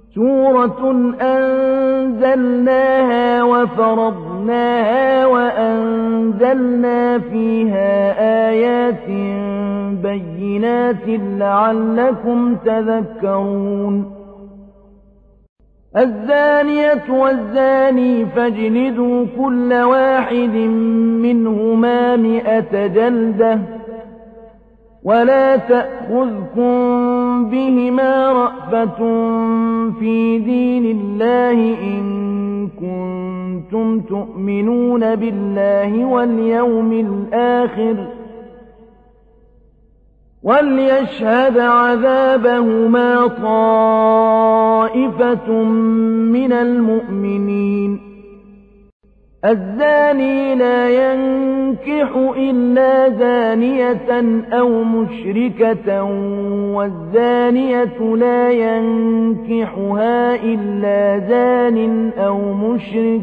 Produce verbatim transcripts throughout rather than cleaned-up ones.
سورة أنزلناها وفرضناها وأنزلنا فيها آيات بينات لعلكم تذكرون الزانية والزاني فاجلدوا كل واحد منهما مئة جلدة ولا تأخذكم بهما رأفة في دين الله إن كنتم تؤمنون بالله واليوم الآخر وليشهد عذابهما طائفة من المؤمنين الزاني لا ينكح إلا زانية أو مشركة والزانية لا ينكحها إلا زان أو مشرك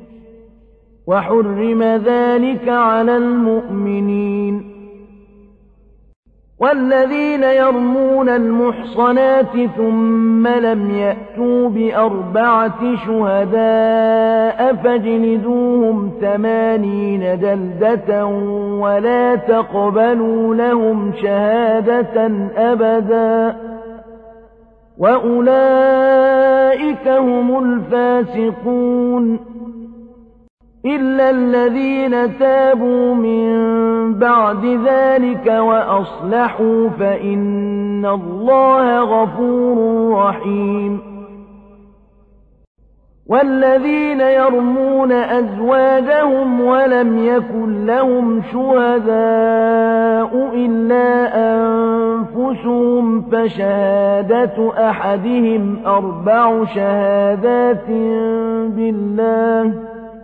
وحرم ذلك على المؤمنين والذين يرمون المحصنات ثم لم يأتوا بأربعة شهداء فاجلدوهم ثمانين جلدة ولا تقبلوا لهم شهادة أبدا وأولئك هم الفاسقون إلا الذين تابوا من بعد ذلك وأصلحوا فإن الله غفور رحيم والذين يرمون أزواجهم ولم يكن لهم شهداء إلا أنفسهم فشهادة أحدهم أربع شهادات بالله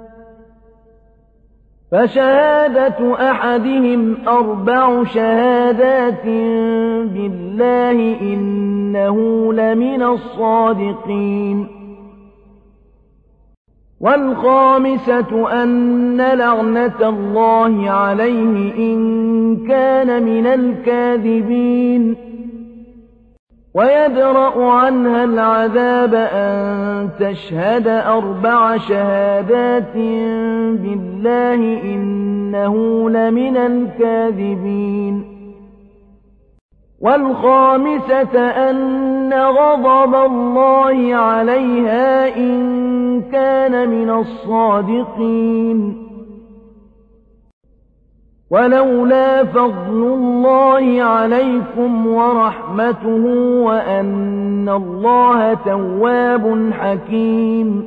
فشهادة أحدهم أربع شهادات بالله إنه لمن الصادقين والخامسة أن لعنة الله عليه إن كان من الكاذبين ويدرأ عنها العذاب أن تشهد أربع شهادات بالله إنه لمن الكاذبين والخامسة أن غضب الله عليها إن كان من الصادقين ولولا فضل الله عليكم ورحمته وأن الله تواب حكيم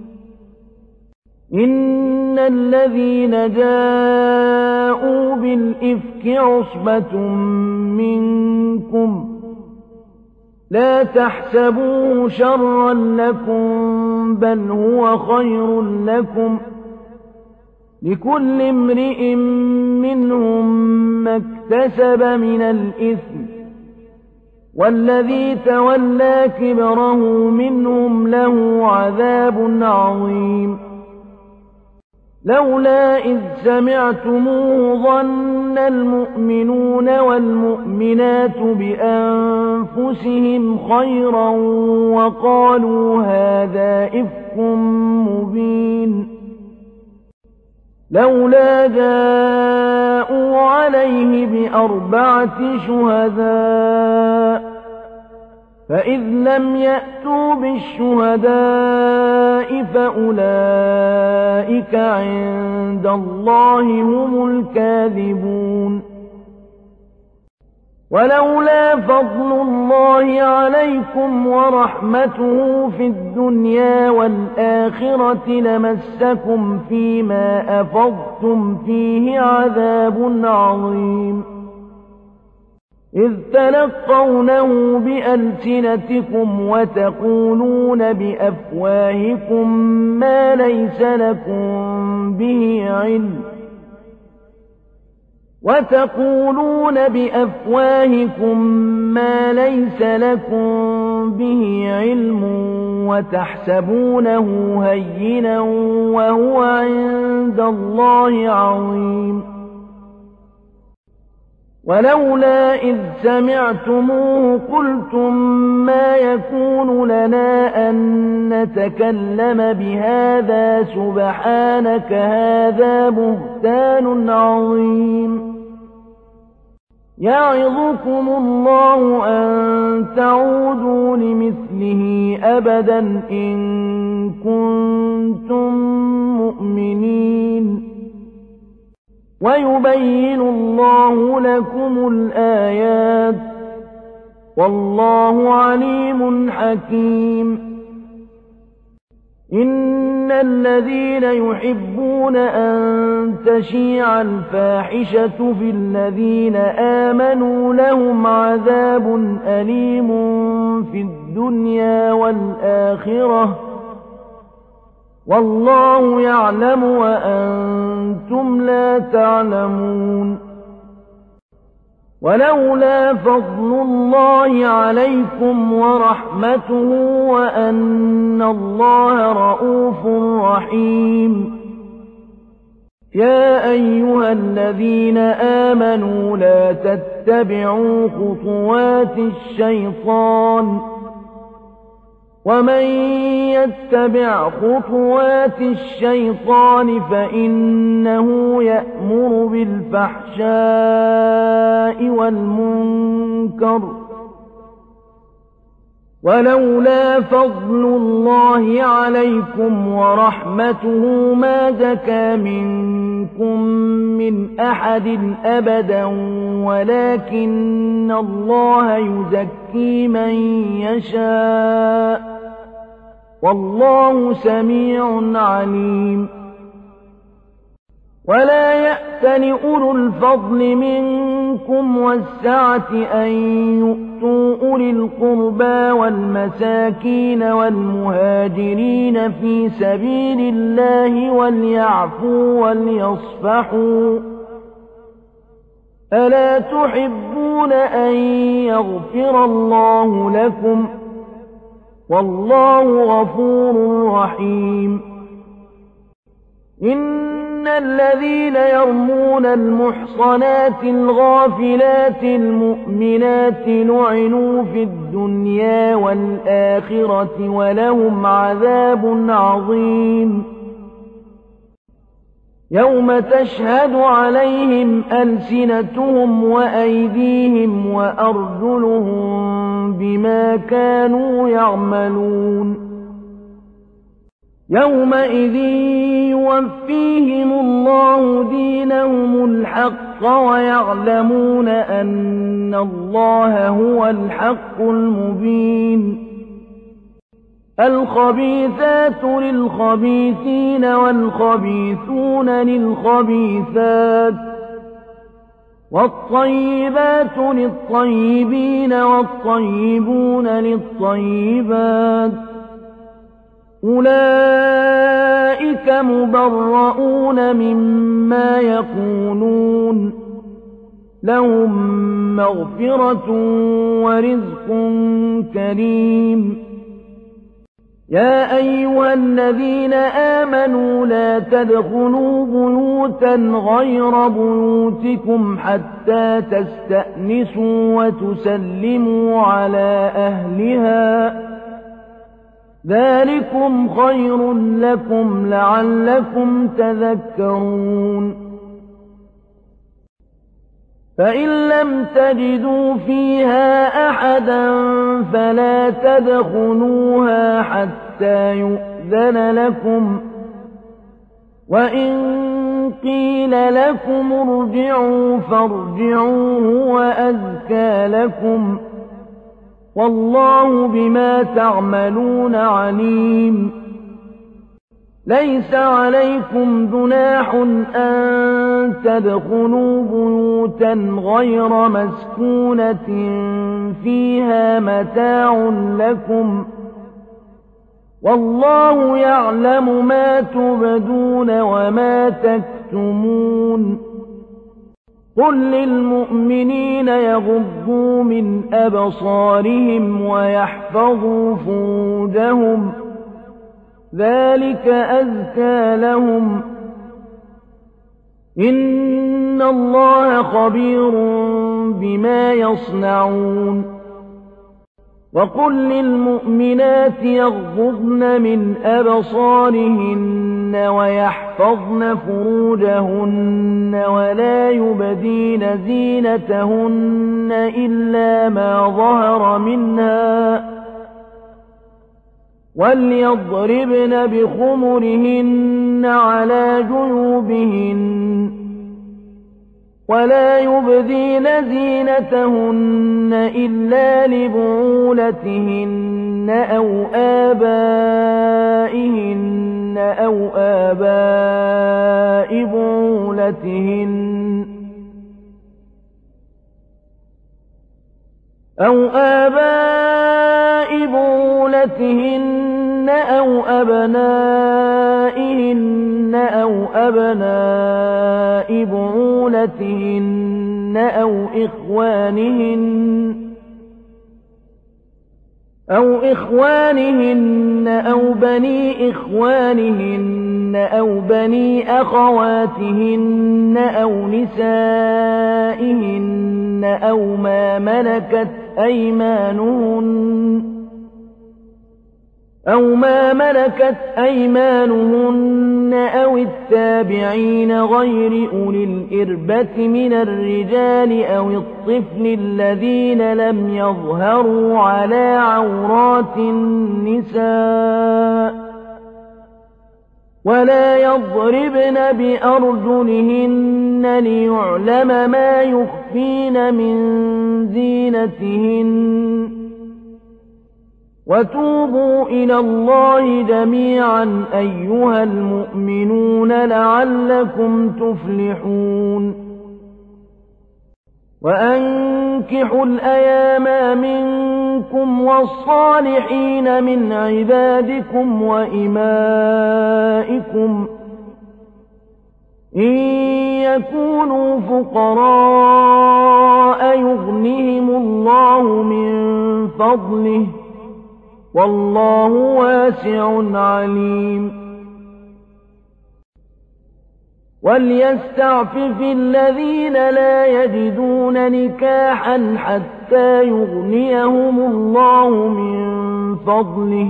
إن الذين جاءوا بالإفك عصبة منكم لا تحسبوه شرا لكم بل هو خير لكم لكل امرئ منهم ما اكتسب من الإثم والذي تولى كبره منهم له عذاب عظيم لولا إذ سمعتموه ظن المؤمنون والمؤمنات بأنفسهم خيرا وقالوا هذا إفك مبين لولا جاءوا عليه بأربعة شهداء فإذ لم يأتوا بالشهداء فأولئك عند الله هم الكاذبون ولولا فضل الله عليكم ورحمته في الدنيا والآخرة لمسكم فيما أفضتم فيه عذاب عظيم إذ تلقونه بألسنتكم وتقولون بأفواهكم ما ليس لكم به علم وتقولون بأفواهكم ما ليس لكم به علم وتحسبونه هينا وهو عند الله عظيم ولولا إذ سمعتموه قلتم ما يكون لنا أن نتكلم بهذا سبحانك هذا بهتان عظيم يعظكم الله أن تعودوا لمثله أبدا إن كنتم مؤمنين ويبين الله لكم الآيات والله عليم حكيم إن الذين يحبون أن تشيع الفاحشة في الذين آمنوا لهم عذاب أليم في الدنيا والآخرة والله يعلم وأنتم لا تعلمون ولولا فضل الله عليكم ورحمته وأن الله رءوف رحيم يا أيها الذين آمنوا لا تتبعوا خطوات الشيطان ومن يتبع خطوات الشيطان فإنه يأمر بالفحشاء والمنكر ولولا فضل الله عليكم ورحمته ما زكى منكم من أحد أبدا ولكن الله يزكي من يشاء والله سميع عليم ولا يأتل أولو الفضل منكم والسعة أن يؤتوا أولي القربى والمساكين والمهاجرين في سبيل الله وليعفوا وليصفحوا ألا تحبون أن يغفر الله لكم والله غفور رحيم إن الذين يرمون المحصنات الغافلات المؤمنات لعنوا في الدنيا والآخرة ولهم عذاب عظيم يوم تشهد عليهم ألسنتهم وأيديهم وأرجلهم بما كانوا يعملون يومئذ يوفيهم الله دينهم الحق ويعلمون أن الله هو الحق المبين الخبيثات للخبيثين والخبيثون للخبيثات والطيبات للطيبين والطيبون للطيبات أولئك مبرؤون مما يقولون لهم مغفرة ورزق كريم يا أيها الذين آمنوا لا تدخلوا بيوتا غير بيوتكم حتى تستأنسوا وتسلموا على أهلها ذلكم خير لكم لعلكم تذكرون فإن لم تجدوا فيها أحدا فلا تدخلوها حتى يؤذن لكم وإن قيل لكم ارجعوا فارجعوا هو أزكى لكم والله بما تعملون عليم ليس عليكم جناح أن تدخلوا بيوتا غير مسكونة فيها متاع لكم والله يعلم ما تبدون وما تكتمون قل للمؤمنين يغضوا من أبصارهم ويحفظوا فروجهم ذلك أزكى لهم إن إن الله خبير بما يصنعون وقل للمؤمنات يغضضن من أبصارهن ويحفظن فروجهن ولا يبدين زينتهن إلا ما ظهر منها وليضربن بخمرهن على جيوبهن ولا يبدين زينتهن إلا لبعولتهن أو آبائهن أو آباء بعولتهن أو آباء بعولتهن أو أبنائهن أو أبناء بعولتهن أو إخوانهن أو إخوانهن أو بني إخوانهن أو بني أخواتهن أو نسائهن أو ما ملكت أيمانهن أو ما ملكت أيمانهن أو التابعين غير أولي الإربة من الرجال أو الطفل الذين لم يظهروا على عورات النساء ولا يضربن بأرجلهن ليعلم ما يخفين من زينتهن وتوبوا إلى الله جميعا أيها المؤمنون لعلكم تفلحون وأنكحوا الأيام منكم والصالحين من عبادكم وإمائكم إن يكونوا فقراء يغنهم الله من فضله والله واسع عليم وليستعفف الذين لا يجدون نكاحا حتى يغنيهم الله من فضله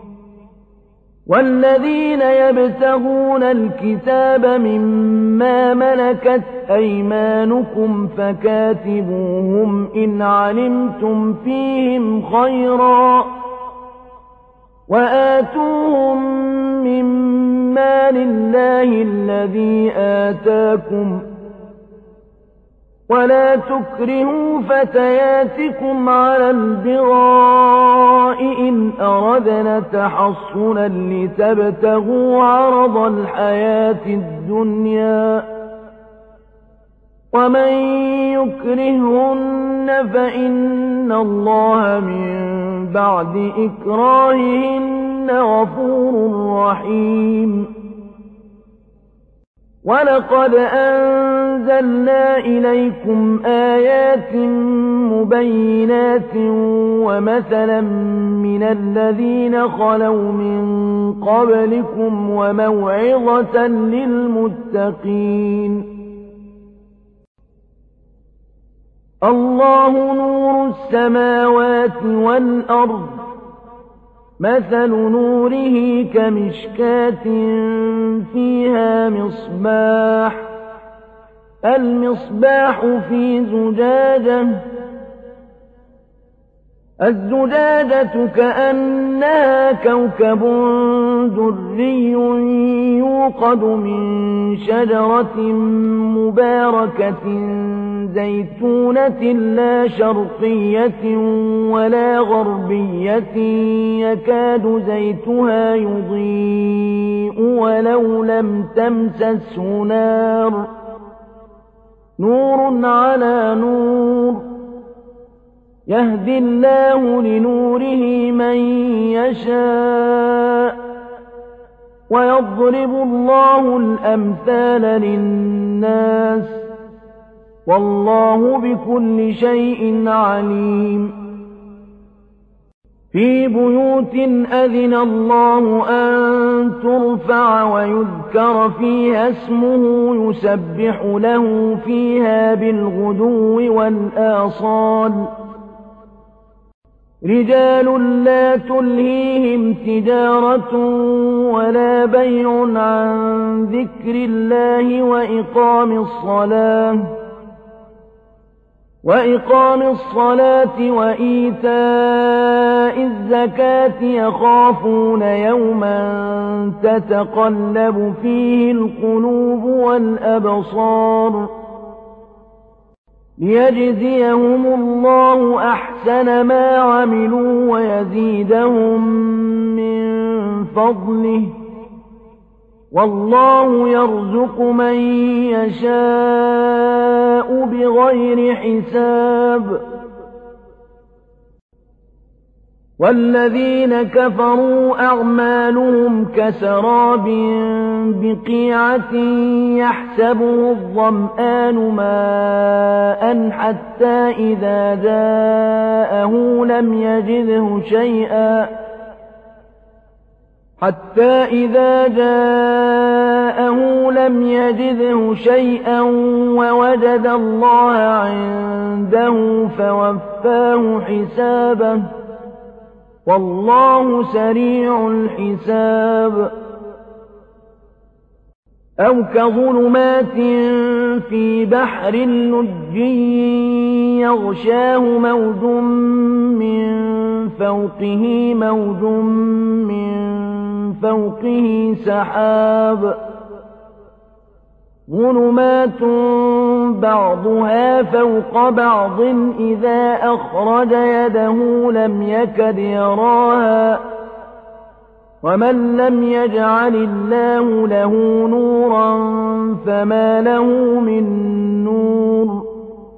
والذين يبتغون الكتاب مما ملكت أيمانكم فكاتبوهم إن علمتم فيهم خيرا وآتوهم مما لله الذي آتاكم ولا تكرهوا فتياتكم على البغاء إن أردنا تحصنا لتبتغوا عرض الحياة الدنيا ومن يكرهن فإن الله من بعد إكراههن غفور رحيم ولقد أنزلنا إليكم آيات مبينات ومثلا من الذين خلوا من قبلكم وموعظة للمتقين الله نور السماوات والأرض مثل نوره كمشكاة فيها مصباح المصباح في زجاجة الزجاجة كأنها كوكب دري يوقد من شجرة مباركة زيتونة لا شرقية ولا غربية يكاد زيتها يضيء ولو لم تمسسه نار نور على نور يهدي الله لنوره من يشاء ويضرب الله الأمثال للناس والله بكل شيء عليم في بيوت أذن الله أن ترفع ويذكر فيها اسمه يسبح له فيها بالغدو والآصال رجال لا تلهيهم تجارة ولا بيع عن ذكر الله وإقام الصلاة وإقام الصلاة وإيتاء الزكاة يخافون يوما تتقلب فيه القلوب والأبصار ليجزيهم الله أحسن ما عملوا ويزيدهم من فضله والله يرزق من يشاء بغير حساب والذين كفروا أعمالهم كسراب بقيعة يحسبه الظمآن ماء حتى إذا جاءه لم يجده شيئا حتى إذا جاءه لم يجده شيئا ووجد الله عنده فوفاه حسابه والله سريع الحساب أو كظلمات في بحر لجي يغشاه موج من فوقه موج من فوقه سحاب ظلمات بعضها فوق بعض إذا أخرج يده لم يكد يراها ومن لم يجعل الله له نورا فما له من نور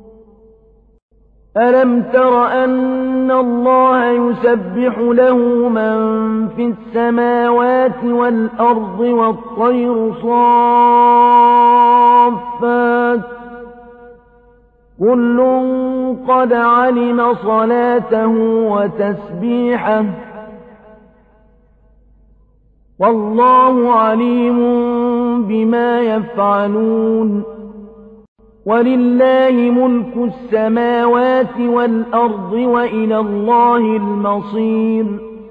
ألم تر أن الله يسبح له من في السماوات والأرض والطير صافات كل قد علم صلاته وتسبيحه والله عليم بما يفعلون ولله ملك السماوات والأرض وإلى الله المصير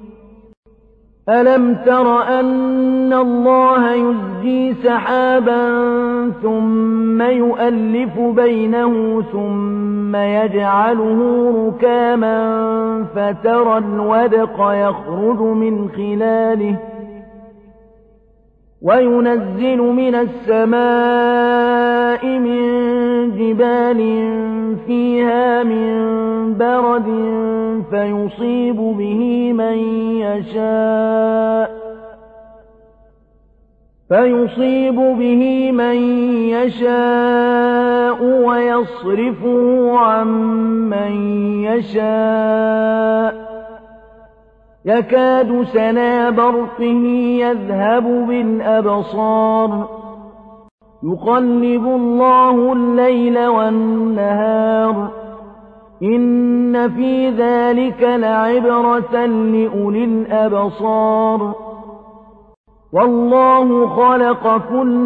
ألم تر أن الله يزجي سحابا ثم يؤلف بينه ثم يجعله ركاما فترى الودق يخرج من خلاله وينزل من السماء من جبال فيها من برد فيصيب به من يشاء فيصيب به من يشاء ويصرفه عن من يشاء يكاد سنا برقه يذهب بالأبصار يقلب الله الليل والنهار إن في ذلك لعبرة لأولي الأبصار والله خلق كل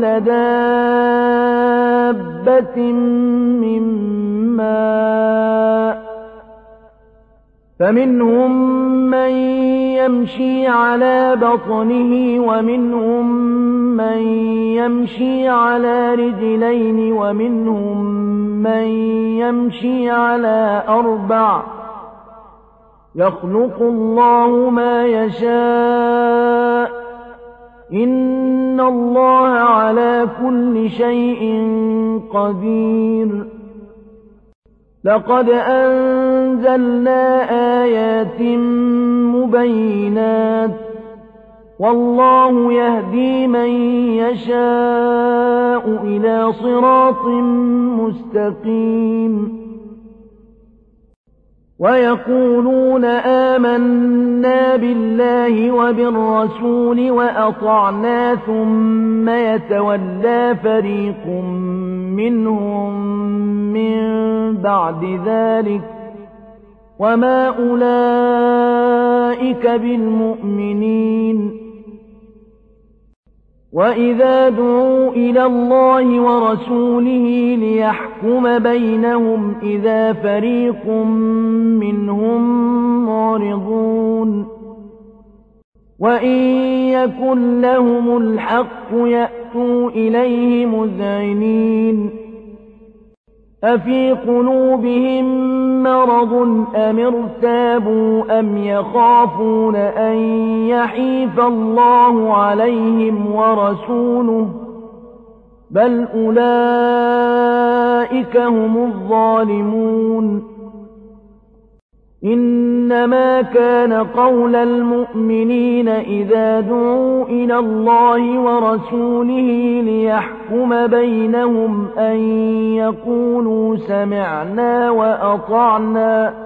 دابة من ماء فمنهم من يمشي على بطنه ومنهم من يمشي على رجلين ومنهم من يمشي على أربع يخلق الله ما يشاء إن الله على كل شيء قدير لقد أنزلنا آيات مبينات والله يهدي من يشاء إلى صراط مستقيم ويقولون آمنا بالله وبالرسول وأطعنا ثم يتولى فريق منهم من بعد ذلك وما أولئك بالمؤمنين. وإذا دعوا إلى الله ورسوله ليحكم بينهم إذا فريق منهم معرضون. وإن يكن لهم الحق يأتوا إليه مذعنين. أفي قلوبهم مرض أم ارتابوا أم يخافون أن يحيف الله عليهم ورسوله بل أولئك هم الظالمون. إنما كان قول المؤمنين إذا دعوا إلى الله ورسوله ليحكم بينهم أن يقولوا سمعنا وأطعنا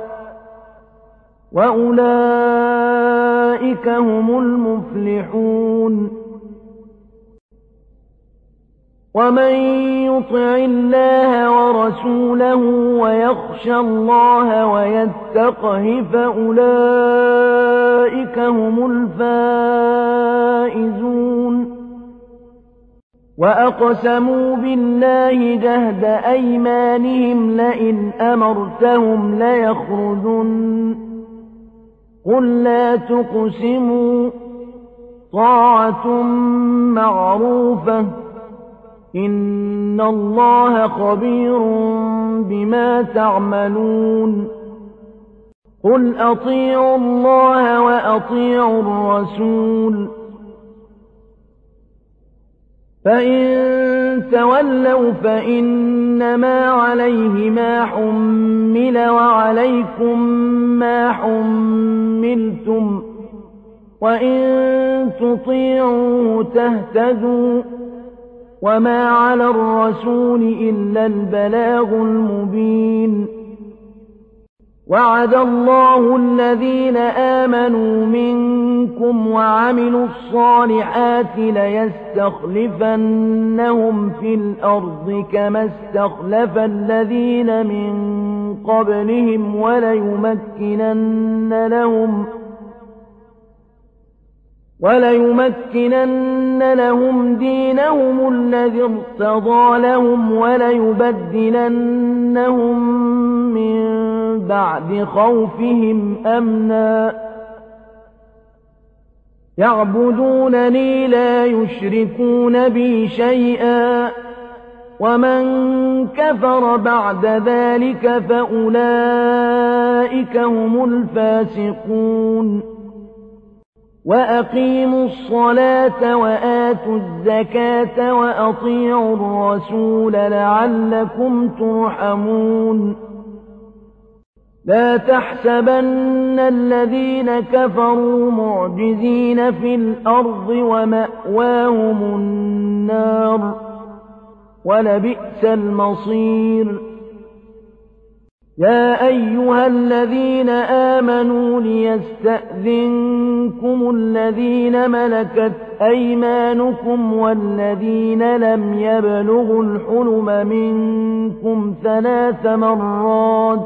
وأولئك هم المفلحون. ومن يطع الله ورسوله ويخشى الله ويتقه فأولئك هم الفائزون. وأقسموا بالله جهد أيمانهم لئن أمرتهم ليخرجن قل لا تقسموا طاعة معروفة إن الله خبير بما تعملون. قل أطيعوا الله وأطيعوا الرسول فإن تولوا فإنما عليه ما حمل وعليكم ما حملتم وإن تطيعوه تهتدوا وما على الرسول إلا البلاغ المبين. وعد الله الذين آمنوا منكم وعملوا الصالحات ليستخلفنهم في الأرض كما استخلف الذين من قبلهم وليمكنن لهم وليمكنن لهم دينهم الذي ارتضى لهم وليبدلنهم من بعد خوفهم أمنا يعبدونني لا يشركون بي شيئا ومن كفر بعد ذلك فأولئك هم الفاسقون. وأقيموا الصلاة وآتوا الزكاة وأطيعوا الرسول لعلكم ترحمون. لا تحسبن الذين كفروا معجزين في الأرض ومأواهم النار ولبئس المصير. يا أيها الذين آمنوا ليستأذنكم الذين ملكت أيمانكم والذين لم يبلغوا الحلم منكم ثلاث مرات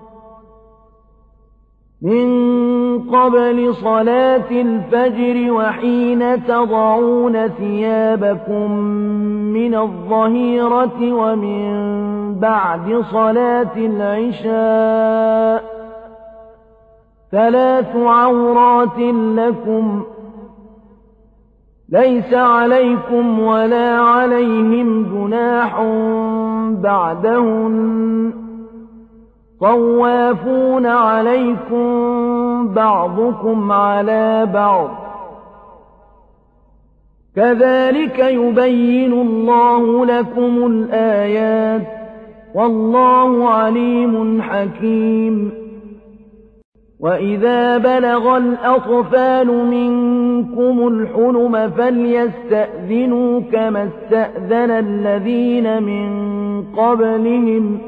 من قبل صلاة الفجر وحين تضعون ثيابكم من الظهيرة ومن بعد صلاة العشاء ثلاث عورات لكم ليس عليكم ولا عليهم جناح بعدهن طوافون عليكم بعضكم على بعض كذلك يبين الله لكم الآيات والله عليم حكيم. وإذا بلغ الأطفال منكم الحلم فليستأذنوا كما استأذن الذين من قبلهم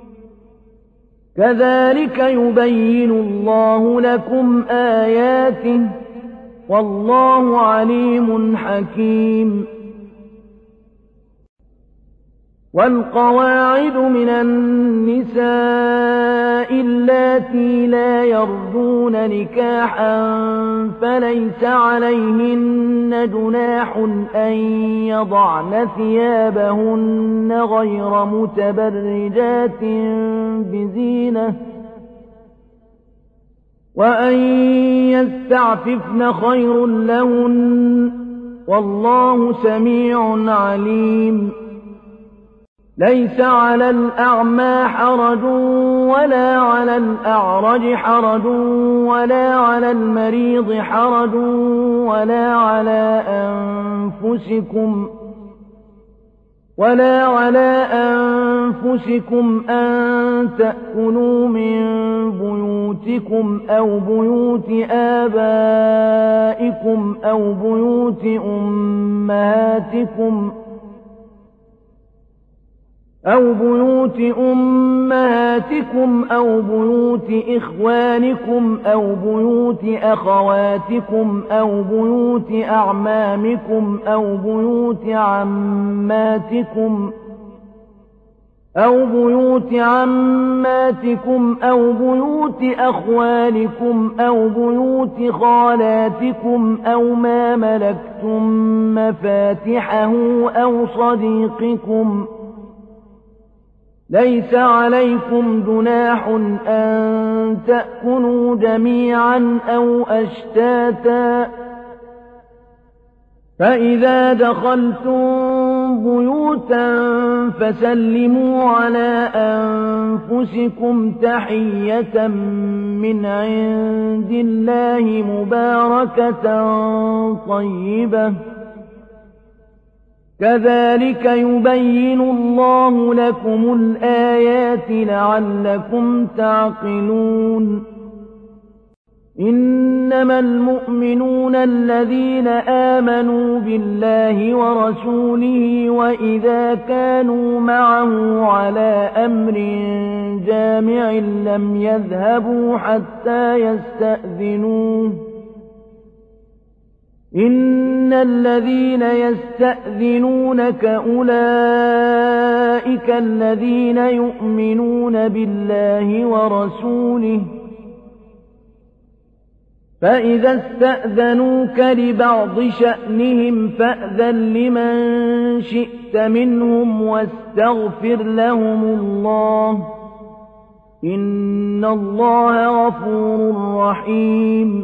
كذلك يبين الله لكم آياته والله عليم حكيم. والقواعد من النساء اللاتي لا يرجون نكاحا فليس عليهن جناح أن يضعن ثيابهن غير متبرجات بزينة وأن يستعففن خير لهن والله سميع عليم. ليس على الأعمى حرج ولا على الأعرج حرج ولا على المريض حرج ولا على أنفسكم ولا على أنفسكم أن تأكلوا من بيوتكم أو بيوت آبائكم أو بيوت أمهاتكم أو بيوت أمهاتكم أو بيوت إخوانكم أو بيوت أخواتكم أو بيوت أعمامكم أو بيوت عماتكم أو بيوت عماتكم أو بيوت أخوالكم أو بيوت خالاتكم أو ما ملكتم مفاتحه أو صديقكم. ليس عليكم جناح أن تأكلوا جميعا أو أشتاتا فإذا دخلتم بيوتا فسلموا على أنفسكم تحية من عند الله مباركة طيبة كذلك يبين الله لكم الآيات لعلكم تعقلون. إنما المؤمنون الذين آمنوا بالله ورسوله وإذا كانوا معه على أمر جامع لم يذهبوا حتى يستأذنوه. إن الذين يستأذنونك أولئك الذين يؤمنون بالله ورسوله فإذا استأذنوك لبعض شأنهم فأذن لمن شئت منهم واستغفر لهم الله إن الله غفور رحيم.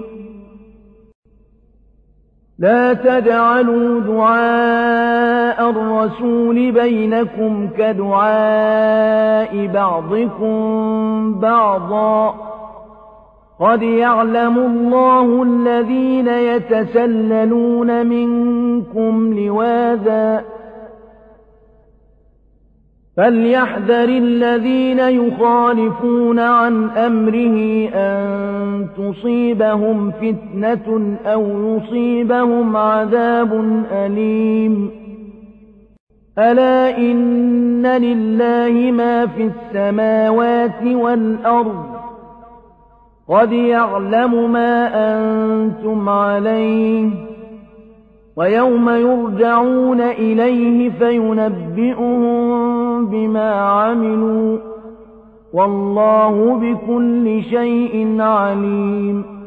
لا تجعلوا دعاء الرسول بينكم كدعاء بعضكم بعضا قد يعلم الله الذين يتسللون منكم لواذا فليحذر الذين يخالفون عن أمره أن تصيبهم فتنة أو يصيبهم عذاب أليم. ألا إن لله ما في السماوات والأرض قد يعلم ما أنتم عليه ويوم يرجعون إليه فينبئهم بما عملوا والله بكل شيء عليم.